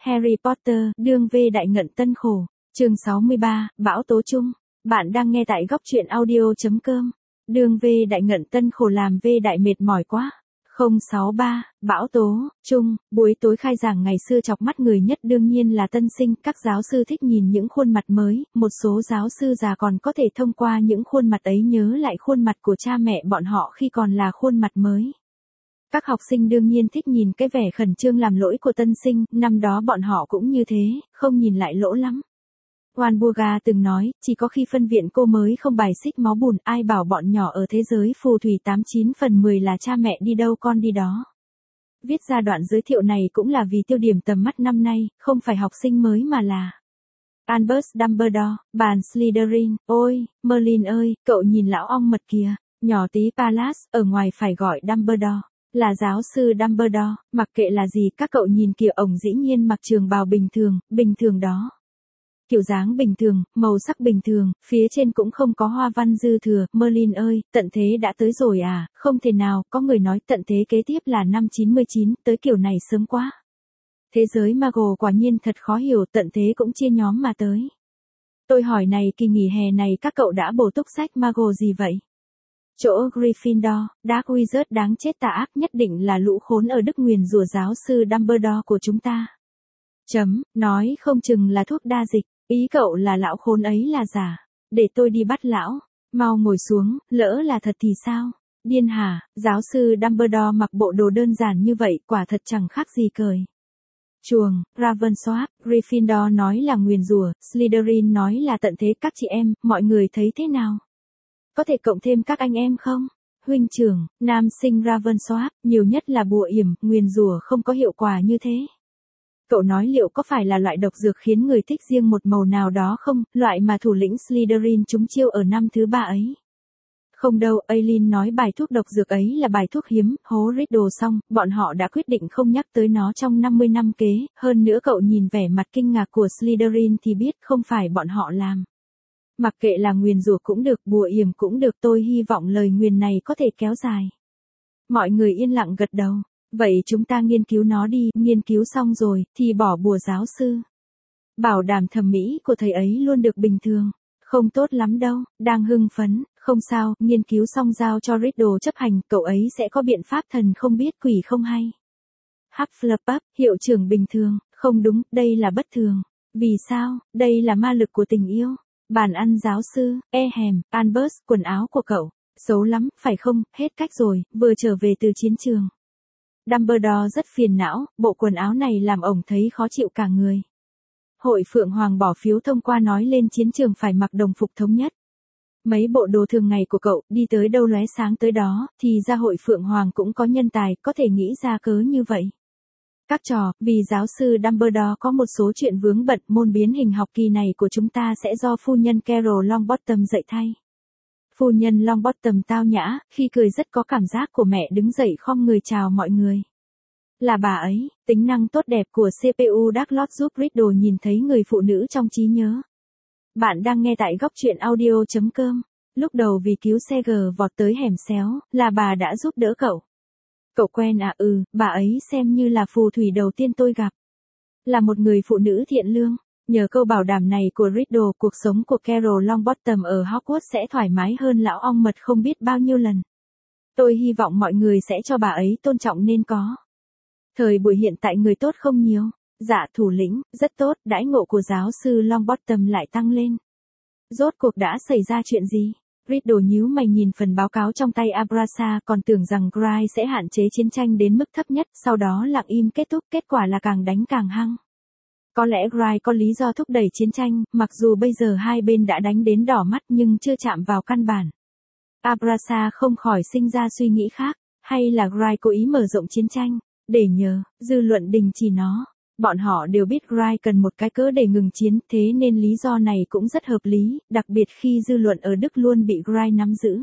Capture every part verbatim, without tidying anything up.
Harry Potter, đương vê đại ngận tân khổ. Chương sáu mươi ba, Bão tố chung. Bạn đang nghe tại góc truyện audio.com. Đương vê đại ngận tân khổ làm vê đại mệt mỏi quá. không sáu ba, Bão tố, chung, buổi tối khai giảng ngày xưa chọc mắt người nhất đương nhiên là tân sinh, các giáo sư thích nhìn những khuôn mặt mới, một số giáo sư già còn có thể thông qua những khuôn mặt ấy nhớ lại khuôn mặt của cha mẹ bọn họ khi còn là khuôn mặt mới. Các học sinh đương nhiên thích nhìn cái vẻ khẩn trương làm lỗi của tân sinh, năm đó bọn họ cũng như thế, không nhìn lại lỗ lắm. Walburga từng nói, chỉ có khi phân viện cô mới không bài xích máu bùn, ai bảo bọn nhỏ ở thế giới phù thủy tám chín phần mười là cha mẹ đi đâu con đi đó. Viết ra đoạn giới thiệu này cũng là vì tiêu điểm tầm mắt năm nay, không phải học sinh mới mà là Albus Dumbledore, bàn Slytherin. Ôi, Merlin ơi, cậu nhìn lão ong mật kìa, nhỏ tí Pallas, ở ngoài phải gọi Dumbledore. Là giáo sư Dumbledore, mặc kệ là gì các cậu nhìn kìa, ổng dĩ nhiên mặc trường bào bình thường, bình thường đó. Kiểu dáng bình thường, màu sắc bình thường, phía trên cũng không có hoa văn dư thừa. Merlin ơi, tận thế đã tới rồi à, không thể nào, có người nói tận thế kế tiếp là năm chín mươi chín, tới kiểu này sớm quá. Thế giới Muggle quả nhiên thật khó hiểu, tận thế cũng chia nhóm mà tới. Tôi hỏi này, kỳ nghỉ hè này các cậu đã bổ túc sách Muggle gì vậy? Chỗ Gryffindor, Dark Wizard đáng chết tà ác nhất định là lũ khốn ở Đức nguyền rủa giáo sư Dumbledore của chúng ta. Chấm, nói không chừng là thuốc đa dịch, ý cậu là lão khốn ấy là giả. Để tôi đi bắt lão, mau ngồi xuống, lỡ là thật thì sao? Điên hả, giáo sư Dumbledore mặc bộ đồ đơn giản như vậy quả thật chẳng khác gì cười. Chuồng, Ravensworth, Gryffindor nói là nguyền rủa, Slytherin nói là tận thế, các chị em, mọi người thấy thế nào? Có thể cộng thêm các anh em không? Huynh trưởng, nam sinh Ravensworth, nhiều nhất là bùa yểm, nguyền rủa không có hiệu quả như thế. Cậu nói liệu có phải là loại độc dược khiến người thích riêng một màu nào đó không, loại mà thủ lĩnh Slytherin trúng chiêu ở năm thứ ba ấy? Không đâu, Aileen nói bài thuốc độc dược ấy là bài thuốc hiếm, hố Riddle xong, bọn họ đã quyết định không nhắc tới nó trong năm mươi năm kế, hơn nữa cậu nhìn vẻ mặt kinh ngạc của Slytherin thì biết không phải bọn họ làm. Mặc kệ là nguyền rủa cũng được, bùa yểm cũng được, tôi hy vọng lời nguyền này có thể kéo dài. Mọi người yên lặng gật đầu. Vậy chúng ta nghiên cứu nó đi, nghiên cứu xong rồi, thì bỏ bùa giáo sư. Bảo đảm thẩm mỹ của thầy ấy luôn được bình thường. Không tốt lắm đâu, đang hưng phấn, không sao, nghiên cứu xong giao cho Riddle chấp hành, cậu ấy sẽ có biện pháp thần không biết quỷ không hay. Hufflepuff, hiệu trưởng bình thường, không đúng, đây là bất thường. Vì sao, đây là ma lực của tình yêu. Bàn ăn giáo sư, e hèm, Albus, quần áo của cậu, xấu lắm, phải không, hết cách rồi, vừa trở về từ chiến trường. Dumbledore rất phiền não, bộ quần áo này làm ổng thấy khó chịu cả người. Hội Phượng Hoàng bỏ phiếu thông qua nói lên chiến trường phải mặc đồng phục thống nhất. Mấy bộ đồ thường ngày của cậu, đi tới đâu lóe sáng tới đó, thì ra Hội Phượng Hoàng cũng có nhân tài, có thể nghĩ ra cớ như vậy. Các trò, vì giáo sư Dumbledore có một số chuyện vướng bận, môn biến hình học kỳ này của chúng ta sẽ do phu nhân Carol Longbottom dạy thay. Phu nhân Longbottom tao nhã, khi cười rất có cảm giác của mẹ đứng dậy khom người chào mọi người. Là bà ấy, tính năng tốt đẹp của xê pê u Dark Lord giúp Riddle nhìn thấy người phụ nữ trong trí nhớ. Bạn đang nghe tại góc truyện audio.com. Lúc đầu vì cứu xe gờ vọt tới hẻm xéo, là bà đã giúp đỡ cậu. Cậu quen à? Ừ, bà ấy xem như là phù thủy đầu tiên tôi gặp. Là một người phụ nữ thiện lương. Nhờ câu bảo đảm này của Riddle, cuộc sống của Carol Longbottom ở Hogwarts sẽ thoải mái hơn lão ong mật không biết bao nhiêu lần. Tôi hy vọng mọi người sẽ cho bà ấy tôn trọng nên có. Thời buổi hiện tại người tốt không nhiều. Dạ thủ lĩnh, rất tốt, đãi ngộ của giáo sư Longbottom lại tăng lên. Rốt cuộc đã xảy ra chuyện gì? Riddle nhíu mày nhìn phần báo cáo trong tay Abrasa, còn tưởng rằng Gry sẽ hạn chế chiến tranh đến mức thấp nhất, sau đó lặng im kết thúc, kết quả là càng đánh càng hăng. Có lẽ Gry có lý do thúc đẩy chiến tranh, mặc dù bây giờ hai bên đã đánh đến đỏ mắt nhưng chưa chạm vào căn bản. Abrasa không khỏi sinh ra suy nghĩ khác, hay là Gry cố ý mở rộng chiến tranh, để nhờ, dư luận đình chỉ nó. Bọn họ đều biết Gry cần một cái cớ để ngừng chiến, thế nên lý do này cũng rất hợp lý, đặc biệt khi dư luận ở Đức luôn bị Gry nắm giữ.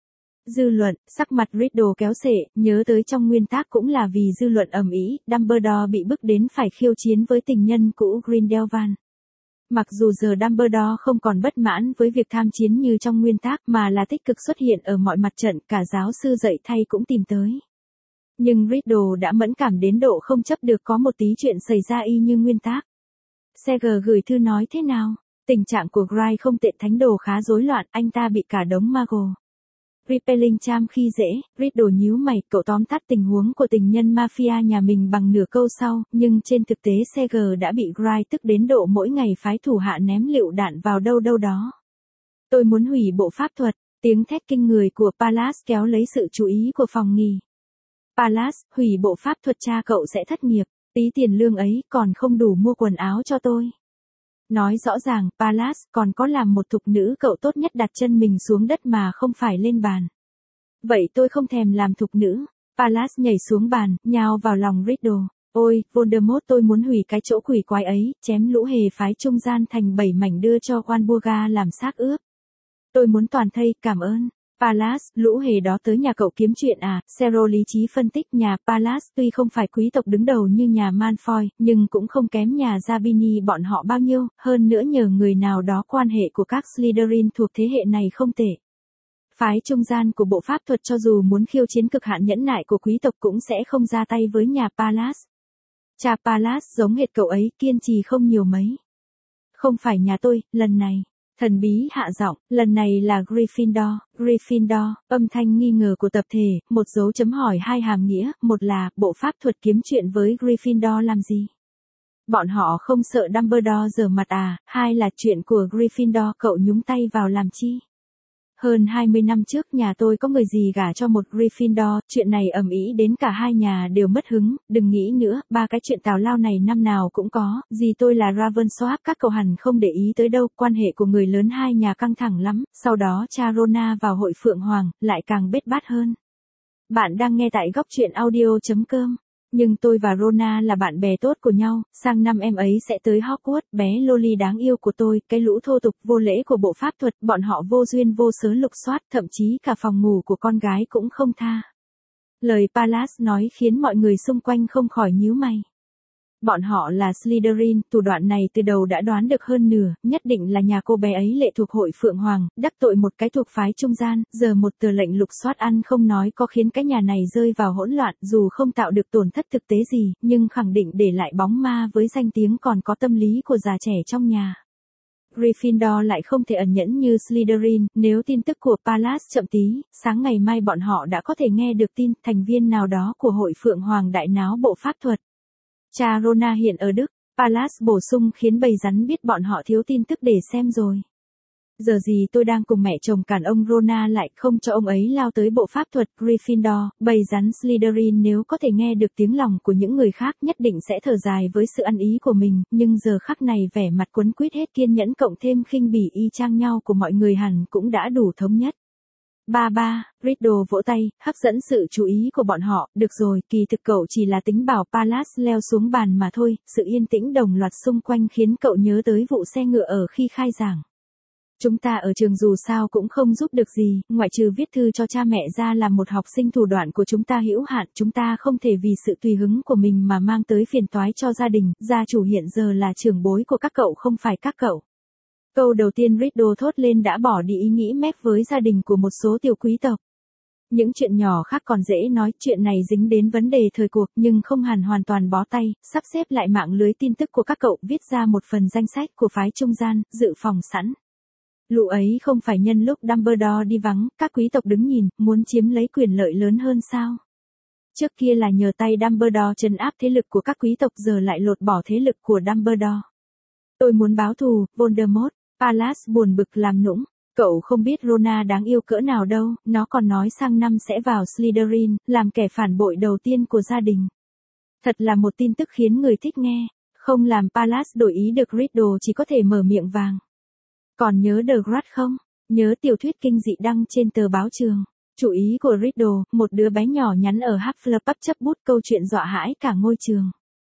Dư luận, sắc mặt Riddle kéo xệ, nhớ tới trong nguyên tác cũng là vì dư luận ầm ĩ, Dumbledore bị bức đến phải khiêu chiến với tình nhân cũ Grindelwald. Mặc dù giờ Dumbledore không còn bất mãn với việc tham chiến như trong nguyên tác mà là tích cực xuất hiện ở mọi mặt trận, cả giáo sư dạy thay cũng tìm tới. Nhưng Riddle đã mẫn cảm đến độ không chấp được có một tí chuyện xảy ra y như nguyên tác. Seger gửi thư nói thế nào? Tình trạng của Gray không tệ, thánh đồ khá rối loạn, anh ta bị cả đống Mago. Repelling Charm khi dễ, Riddle nhíu mày, cậu tóm tắt tình huống của tình nhân mafia nhà mình bằng nửa câu sau, nhưng trên thực tế Seger đã bị Gray tức đến độ mỗi ngày phái thủ hạ ném lựu đạn vào đâu đâu đó. Tôi muốn hủy bộ pháp thuật, tiếng thét kinh người của Pallas kéo lấy sự chú ý của phòng nghỉ. Pallas, hủy bộ pháp thuật cha cậu sẽ thất nghiệp, tí tiền lương ấy còn không đủ mua quần áo cho tôi. Nói rõ ràng, Pallas còn có làm một thục nữ cậu tốt nhất đặt chân mình xuống đất mà không phải lên bàn. Vậy tôi không thèm làm thục nữ. Pallas nhảy xuống bàn, nhào vào lòng Riddle. Ôi, Voldemort, tôi muốn hủy cái chỗ quỷ quái ấy, chém lũ hề phái trung gian thành bảy mảnh đưa cho Walburga làm xác ướp. Tôi muốn toàn thây, cảm ơn. Pallas, lũ hề đó tới nhà cậu kiếm chuyện à? Sero lý trí phân tích, nhà Pallas tuy không phải quý tộc đứng đầu như nhà Malfoy, nhưng cũng không kém nhà Zabini bọn họ bao nhiêu, hơn nữa nhờ người nào đó quan hệ của các Slytherin thuộc thế hệ này không tệ. Phái trung gian của bộ pháp thuật cho dù muốn khiêu chiến cực hạn nhẫn nại của quý tộc cũng sẽ không ra tay với nhà Pallas. Cha Pallas giống hệt cậu ấy, kiên trì không nhiều mấy. Không phải nhà tôi, lần này. Thần bí hạ giọng, lần này là Gryffindor, Gryffindor, âm thanh nghi ngờ của tập thể, một dấu chấm hỏi hai hàm nghĩa, một là, bộ pháp thuật kiếm chuyện với Gryffindor làm gì? Bọn họ không sợ Dumbledore giở mặt à, hai là chuyện của Gryffindor cậu nhúng tay vào làm chi? Hơn hai mươi năm trước nhà tôi có người gì gả cho một Gryffindor, chuyện này ầm ĩ đến cả hai nhà đều mất hứng, đừng nghĩ nữa, ba cái chuyện tào lao này năm nào cũng có, dì tôi là Ravensworth, các cậu hẳn không để ý tới đâu, quan hệ của người lớn hai nhà căng thẳng lắm, sau đó cha Rona vào hội Phượng Hoàng, lại càng bết bát hơn. Bạn đang nghe tại góc truyện audio.com. Nhưng tôi và Rona là bạn bè tốt của nhau, sang năm em ấy sẽ tới Hogwarts, bé Loli đáng yêu của tôi, cái lũ thô tục vô lễ của bộ pháp thuật, bọn họ vô duyên vô cớ lục soát, thậm chí cả phòng ngủ của con gái cũng không tha. Lời Pallas nói khiến mọi người xung quanh không khỏi nhíu mày. Bọn họ là Slytherin, thủ đoạn này từ đầu đã đoán được hơn nửa, nhất định là nhà cô bé ấy lệ thuộc hội Phượng Hoàng, đắc tội một cái thuộc phái trung gian, giờ một tờ lệnh lục soát ăn không nói có khiến cái nhà này rơi vào hỗn loạn, dù không tạo được tổn thất thực tế gì, nhưng khẳng định để lại bóng ma với danh tiếng còn có tâm lý của già trẻ trong nhà. Gryffindor lại không thể ẩn nhẫn như Slytherin, nếu tin tức của Pallas chậm tí, sáng ngày mai bọn họ đã có thể nghe được tin thành viên nào đó của hội Phượng Hoàng đại náo bộ pháp thuật. Cha Rona hiện ở Đức, Pallas bổ sung khiến bầy rắn biết bọn họ thiếu tin tức để xem rồi. Giờ gì tôi đang cùng mẹ chồng cản ông Rona lại không cho ông ấy lao tới bộ pháp thuật Gryffindor, bầy rắn Slytherin nếu có thể nghe được tiếng lòng của những người khác nhất định sẽ thở dài với sự ăn ý của mình, nhưng giờ khắc này vẻ mặt quấn quýt hết kiên nhẫn cộng thêm khinh bỉ y chang nhau của mọi người hẳn cũng đã đủ thống nhất. Ba ba, Riddle vỗ tay, hấp dẫn sự chú ý của bọn họ, được rồi, kỳ thực cậu chỉ là tính bảo Pallas leo xuống bàn mà thôi, sự yên tĩnh đồng loạt xung quanh khiến cậu nhớ tới vụ xe ngựa ở khi khai giảng. Chúng ta ở trường dù sao cũng không giúp được gì, ngoại trừ viết thư cho cha mẹ ra làm một học sinh thủ đoạn của chúng ta hữu hạn, chúng ta không thể vì sự tùy hứng của mình mà mang tới phiền toái cho gia đình, gia chủ hiện giờ là trưởng bối của các cậu không phải các cậu. Câu đầu tiên Riddle thốt lên đã bỏ đi ý nghĩ mép với gia đình của một số tiểu quý tộc. Những chuyện nhỏ khác còn dễ nói, chuyện này dính đến vấn đề thời cuộc nhưng không hẳn hoàn toàn bó tay, sắp xếp lại mạng lưới tin tức của các cậu, viết ra một phần danh sách của phái trung gian, dự phòng sẵn. Lũ ấy không phải nhân lúc Dumbledore đi vắng, các quý tộc đứng nhìn, muốn chiếm lấy quyền lợi lớn hơn sao? Trước kia là nhờ tay Dumbledore trấn áp thế lực của các quý tộc, giờ lại lột bỏ thế lực của Dumbledore. Tôi muốn báo thù, Voldemort. Pallas buồn bực làm nũng. Cậu không biết Rona đáng yêu cỡ nào đâu, nó còn nói sang năm sẽ vào Slytherin, làm kẻ phản bội đầu tiên của gia đình. Thật là một tin tức khiến người thích nghe, không làm Pallas đổi ý được. Riddle chỉ có thể mở miệng vàng. Còn nhớ The Grudge không? Nhớ tiểu thuyết kinh dị đăng trên tờ báo trường. Chủ ý của Riddle, một đứa bé nhỏ nhắn ở Hufflepuff chấp bút câu chuyện dọa hãi cả ngôi trường.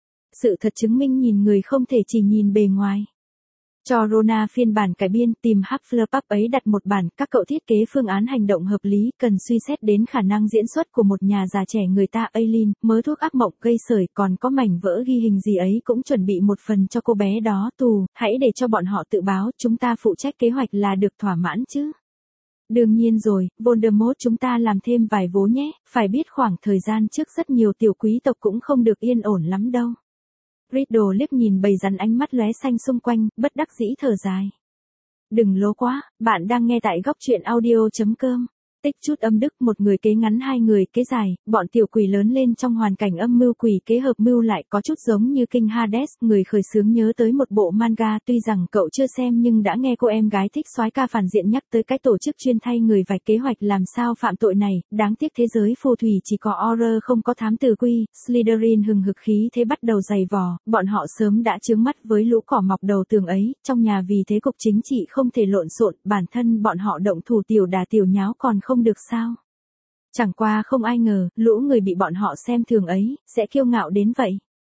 Sự thật chứng minh nhìn người không thể chỉ nhìn bề ngoài. Cho Rona phiên bản cải biên, tìm Hufflepuff ấy đặt một bản, các cậu thiết kế phương án hành động hợp lý, cần suy xét đến khả năng diễn xuất của một nhà già trẻ người ta. Aileen, mớ thuốc ác mộng gây sởi, còn có mảnh vỡ ghi hình gì ấy cũng chuẩn bị một phần cho cô bé đó. Tù, hãy để cho bọn họ tự báo, chúng ta phụ trách kế hoạch là được, thỏa mãn chứ. Đương nhiên rồi, Voldemort chúng ta làm thêm vài vố nhé, phải biết khoảng thời gian trước rất nhiều tiểu quý tộc cũng không được yên ổn lắm đâu. Riddle liếc nhìn bầy rắn ánh mắt lóe xanh xung quanh, bất đắc dĩ thở dài. Đừng lố quá, bạn đang nghe tại góc truyện audio.com. Tích chút âm đức, một người kế ngắn hai người kế dài, bọn tiểu quỷ lớn lên trong hoàn cảnh âm mưu quỷ kế hợp mưu lại có chút giống như kinh Hades. Người khởi xướng nhớ tới một bộ manga, tuy rằng cậu chưa xem nhưng đã nghe cô em gái thích soái ca phản diện nhắc tới cái tổ chức chuyên thay người vạch kế hoạch làm sao phạm tội này. Đáng tiếc thế giới phù thủy chỉ có horror không có thám tử quy. Slytherin hừng hực khí thế bắt đầu dày vò, bọn họ sớm đã chướng mắt với lũ cỏ mọc đầu tường ấy. Trong nhà vì thế cục chính trị không thể lộn xộn, bản thân bọn họ động thủ tiểu đà tiểu nháo còn không không được sao. Chẳng qua không ai ngờ, lũ người bị bọn họ xem thường ấy, sẽ kiêu ngạo đến vậy.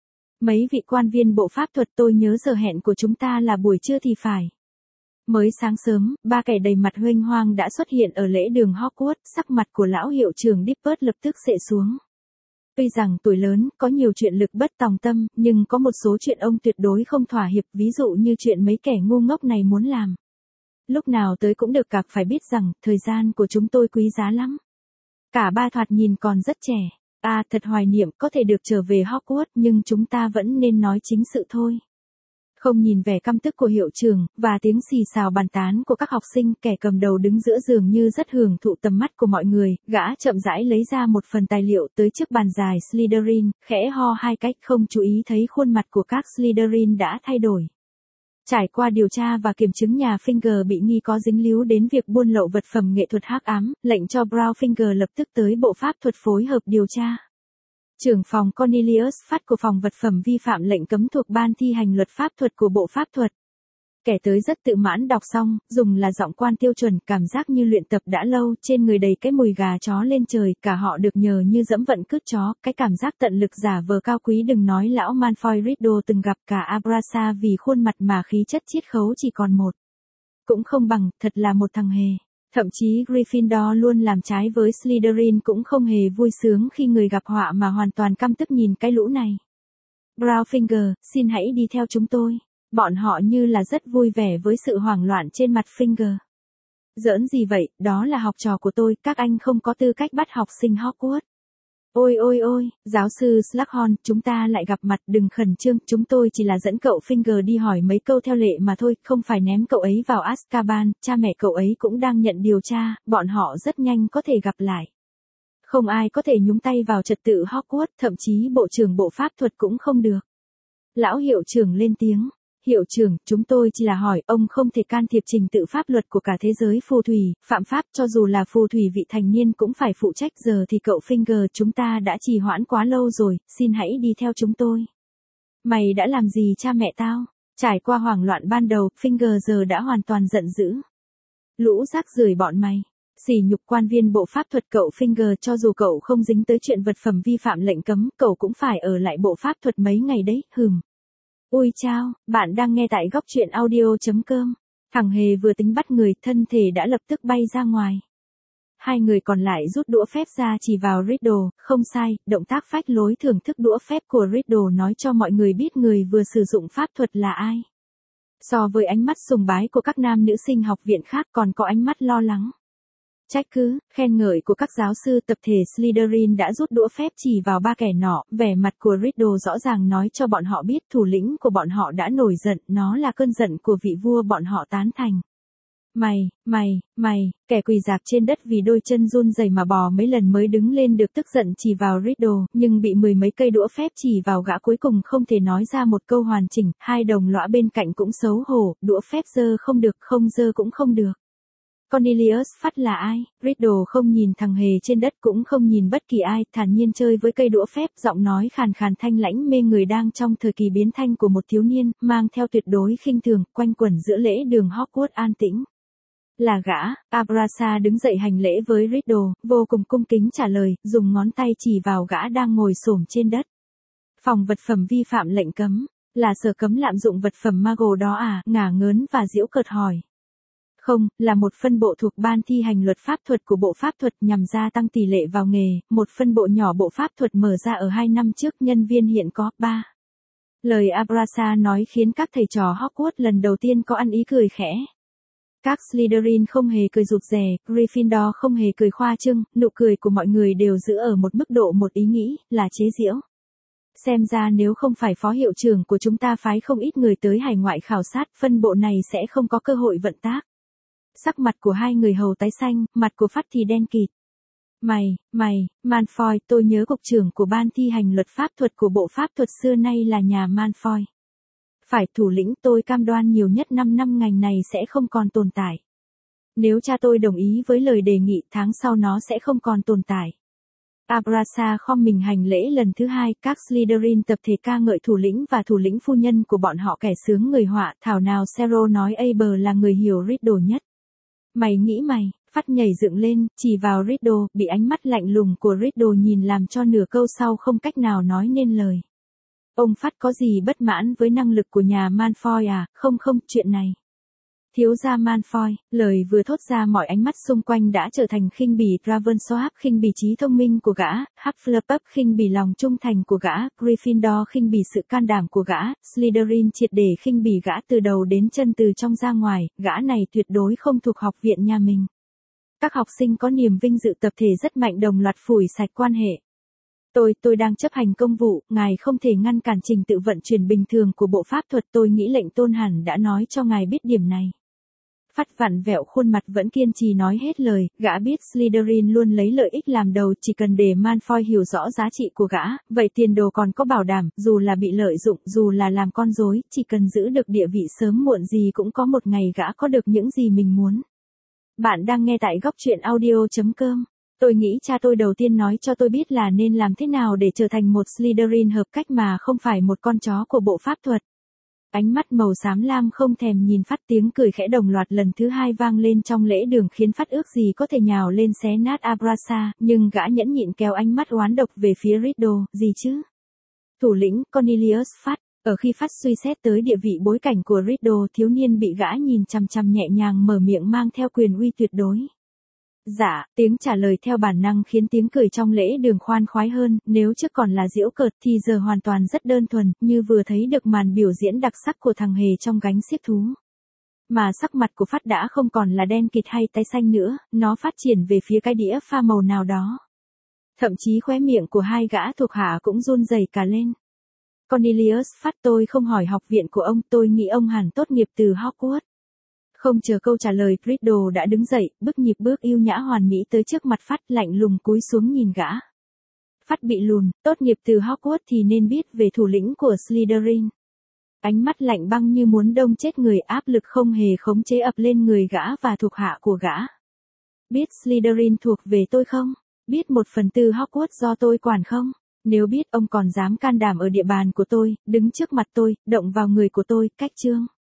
Mấy vị quan viên bộ pháp thuật, tôi nhớ giờ hẹn của chúng ta là buổi trưa thì phải. Mới sáng sớm, ba kẻ đầy mặt huênh hoang đã xuất hiện ở lễ đường Hogwarts, sắc mặt của lão hiệu trưởng Dippet lập tức xệ xuống. Tuy rằng tuổi lớn, có nhiều chuyện lực bất tòng tâm, nhưng có một số chuyện ông tuyệt đối không thỏa hiệp, ví dụ như chuyện mấy kẻ ngu ngốc này muốn làm. Lúc nào tới cũng được cặp, phải biết rằng, thời gian của chúng tôi quý giá lắm. Cả ba thoạt nhìn còn rất trẻ. À, thật hoài niệm, có thể được trở về Hogwarts, nhưng chúng ta vẫn nên nói chính sự thôi. Không nhìn vẻ căm tức của hiệu trưởng, và tiếng xì xào bàn tán của các học sinh, kẻ cầm đầu đứng giữa giường như rất hưởng thụ tầm mắt của mọi người, gã chậm rãi lấy ra một phần tài liệu tới trước bàn dài Slytherin, khẽ ho hai cách, không chú ý thấy khuôn mặt của các Slytherin đã thay đổi. Trải qua điều tra và kiểm chứng nhà Finger bị nghi có dính líu đến việc buôn lậu vật phẩm nghệ thuật hắc ám, lệnh cho Brown Finger lập tức tới bộ pháp thuật phối hợp điều tra. Trưởng phòng Cornelius Phát của phòng vật phẩm vi phạm lệnh cấm thuộc ban thi hành luật pháp thuật của bộ pháp thuật. Kẻ tới rất tự mãn đọc xong, dùng là giọng quan tiêu chuẩn, cảm giác như luyện tập đã lâu, trên người đầy cái mùi gà chó lên trời, cả họ được nhờ như dẫm vận cứt chó, cái cảm giác tận lực giả vờ cao quý đừng nói lão Malfoy Riddle từng gặp cả Abrasa vì khuôn mặt mà khí chất chiết khấu chỉ còn một. Cũng không bằng, thật là một thằng hề. Thậm chí Gryffindor luôn làm trái với Slytherin cũng không hề vui sướng khi người gặp họa mà hoàn toàn căm tức nhìn cái lũ này. Brown Finger, xin hãy đi theo chúng tôi. Bọn họ như là rất vui vẻ với sự hoảng loạn trên mặt Finger. Giỡn gì vậy, đó là học trò của tôi, các anh không có tư cách bắt học sinh Hogwarts. Ôi ôi ôi, giáo sư Slughorn, chúng ta lại gặp mặt, đừng khẩn trương, chúng tôi chỉ là dẫn cậu Finger đi hỏi mấy câu theo lệ mà thôi, không phải ném cậu ấy vào Azkaban, cha mẹ cậu ấy cũng đang nhận điều tra, bọn họ rất nhanh có thể gặp lại. Không ai có thể nhúng tay vào trật tự Hogwarts, thậm chí bộ trưởng bộ pháp thuật cũng không được. Lão hiệu trưởng lên tiếng. Hiệu trưởng, chúng tôi chỉ là hỏi, ông không thể can thiệp trình tự pháp luật của cả thế giới phù thủy, phạm pháp cho dù là phù thủy vị thành niên cũng phải phụ trách, giờ thì cậu Finger chúng ta đã trì hoãn quá lâu rồi, xin hãy đi theo chúng tôi. Mày đã làm gì cha mẹ tao? Trải qua hoảng loạn ban đầu, Finger giờ đã hoàn toàn giận dữ. Lũ rác rưởi bọn mày. Sỉ nhục quan viên bộ pháp thuật cậu Finger, cho dù cậu không dính tới chuyện vật phẩm vi phạm lệnh cấm, cậu cũng phải ở lại bộ pháp thuật mấy ngày đấy, hừm. Ui chao, bạn đang nghe tại góc truyện audio.com. Thằng hề vừa tính bắt người, thân thể đã lập tức bay ra ngoài. Hai người còn lại rút đũa phép ra chỉ vào Riddle, không sai, động tác phách lối thưởng thức đũa phép của Riddle nói cho mọi người biết người vừa sử dụng pháp thuật là ai. So với ánh mắt sùng bái của các nam nữ sinh học viện khác còn có ánh mắt lo lắng. Trách cứ, khen ngợi của các giáo sư tập thể Slytherin đã rút đũa phép chỉ vào ba kẻ nọ, vẻ mặt của Riddle rõ ràng nói cho bọn họ biết thủ lĩnh của bọn họ đã nổi giận, nó là cơn giận của vị vua bọn họ tán thành. Mày, mày, mày, kẻ quỳ dạp trên đất vì đôi chân run rẩy mà bò mấy lần mới đứng lên được tức giận chỉ vào Riddle, nhưng bị mười mấy cây đũa phép chỉ vào gã cuối cùng không thể nói ra một câu hoàn chỉnh, hai đồng lõa bên cạnh cũng xấu hổ, đũa phép giơ không được, không giơ cũng không được. Cornelius Phát là ai? Riddle không nhìn thằng hề trên đất cũng không nhìn bất kỳ ai, thản nhiên chơi với cây đũa phép, giọng nói khàn khàn thanh lãnh mê người đang trong thời kỳ biến thanh của một thiếu niên, mang theo tuyệt đối khinh thường, quanh quẩn giữa lễ đường Hogwarts an tĩnh. Là gã, Abrasa đứng dậy hành lễ với Riddle, vô cùng cung kính trả lời, dùng ngón tay chỉ vào gã đang ngồi xổm trên đất. Phòng vật phẩm vi phạm lệnh cấm, là sở cấm lạm dụng vật phẩm Mago đó à? Ngả ngớn và giễu cợt hỏi. Không, là một phân bộ thuộc ban thi hành luật pháp thuật của bộ pháp thuật nhằm gia tăng tỷ lệ vào nghề, một phân bộ nhỏ bộ pháp thuật mở ra ở hai năm trước, nhân viên hiện có ba. Lời Abrasa nói khiến các thầy trò Hogwarts lần đầu tiên có ăn ý cười khẽ. Các Slytherin không hề cười rụt rè, Gryffindor không hề cười khoa trương, nụ cười của mọi người đều giữ ở một mức độ một ý nghĩ, là chế giễu. Xem ra nếu không phải phó hiệu trưởng của chúng ta phái không ít người tới hải ngoại khảo sát, phân bộ này sẽ không có cơ hội vận tác. Sắc mặt của hai người hầu tái xanh, mặt của Phát thì đen kịt. Mày, mày, Malfoy, tôi nhớ cục trưởng của ban thi hành luật pháp thuật của bộ pháp thuật xưa nay là nhà Malfoy. Phải, thủ lĩnh, tôi cam đoan nhiều nhất năm năm ngành này sẽ không còn tồn tại. Nếu cha tôi đồng ý với lời đề nghị, tháng sau nó sẽ không còn tồn tại. Abrasa khom mình hành lễ lần thứ hai, các Slytherin tập thể ca ngợi thủ lĩnh và thủ lĩnh phu nhân của bọn họ kẻ sướng người họa, thảo nào Sero nói Aber là người hiểu Riddle nhất. Mày nghĩ mày, Phát nhảy dựng lên, chỉ vào Riddle, bị ánh mắt lạnh lùng của Riddle nhìn làm cho nửa câu sau không cách nào nói nên lời. Ông Phát có gì bất mãn với năng lực của nhà Malfoy à? Không không, chuyện này. Thiếu gia Malfoy, lời vừa thốt ra mọi ánh mắt xung quanh đã trở thành khinh bỉ. Ravenclaw khinh bỉ trí thông minh của gã, Hufflepuff khinh bỉ lòng trung thành của gã, Gryffindor khinh bỉ sự can đảm của gã, Slytherin triệt để khinh bỉ gã từ đầu đến chân từ trong ra ngoài, gã này tuyệt đối không thuộc học viện nhà mình. Các học sinh có niềm vinh dự tập thể rất mạnh đồng loạt phủi sạch quan hệ. Tôi, tôi đang chấp hành công vụ, ngài không thể ngăn cản trình tự vận chuyển bình thường của bộ pháp thuật, tôi nghĩ lệnh tôn hẳn đã nói cho ngài biết điểm này. Phát vặn vẹo khuôn mặt vẫn kiên trì nói hết lời, gã biết Slytherin luôn lấy lợi ích làm đầu, chỉ cần để Malfoy hiểu rõ giá trị của gã, vậy tiền đồ còn có bảo đảm, dù là bị lợi dụng, dù là làm con rối, chỉ cần giữ được địa vị sớm muộn gì cũng có một ngày gã có được những gì mình muốn. Bạn đang nghe tại góc truyện audio chấm com. Tôi nghĩ cha tôi đầu tiên nói cho tôi biết là nên làm thế nào để trở thành một Slytherin hợp cách mà không phải một con chó của bộ pháp thuật. Ánh mắt màu xám lam không thèm nhìn Phát, tiếng cười khẽ đồng loạt lần thứ hai vang lên trong lễ đường khiến Phát ước gì có thể nhào lên xé nát Abrasa, nhưng gã nhẫn nhịn kéo ánh mắt oán độc về phía Riddle, gì chứ? Thủ lĩnh, Cornelius Phát, ở khi Phát suy xét tới địa vị bối cảnh của Riddle, thiếu niên bị gã nhìn chằm chằm nhẹ nhàng mở miệng mang theo quyền uy tuyệt đối. Dạ, tiếng trả lời theo bản năng khiến tiếng cười trong lễ đường khoan khoái hơn, nếu trước còn là giễu cợt thì giờ hoàn toàn rất đơn thuần, như vừa thấy được màn biểu diễn đặc sắc của thằng hề trong gánh xiếc thú. Mà sắc mặt của Phát đã không còn là đen kịt hay tái xanh nữa, nó phát triển về phía cái đĩa pha màu nào đó. Thậm chí khóe miệng của hai gã thuộc hạ cũng run rẩy cả lên. Cornelius Phát, tôi không hỏi học viện của ông, tôi nghĩ ông hẳn tốt nghiệp từ Hogwarts. Không chờ câu trả lời, Riddle đã đứng dậy, bước nhịp bước yêu nhã hoàn mỹ tới trước mặt Phát, lạnh lùng cúi xuống nhìn gã. Phát bị lùn, tốt nghiệp từ Hogwarts thì nên biết về thủ lĩnh của Slytherin. Ánh mắt lạnh băng như muốn đông chết người, áp lực không hề khống chế ập lên người gã và thuộc hạ của gã. Biết Slytherin thuộc về tôi không? Biết một phần tư Hogwarts do tôi quản không? Nếu biết, ông còn dám can đảm ở địa bàn của tôi, đứng trước mặt tôi, động vào người của tôi, cách chương.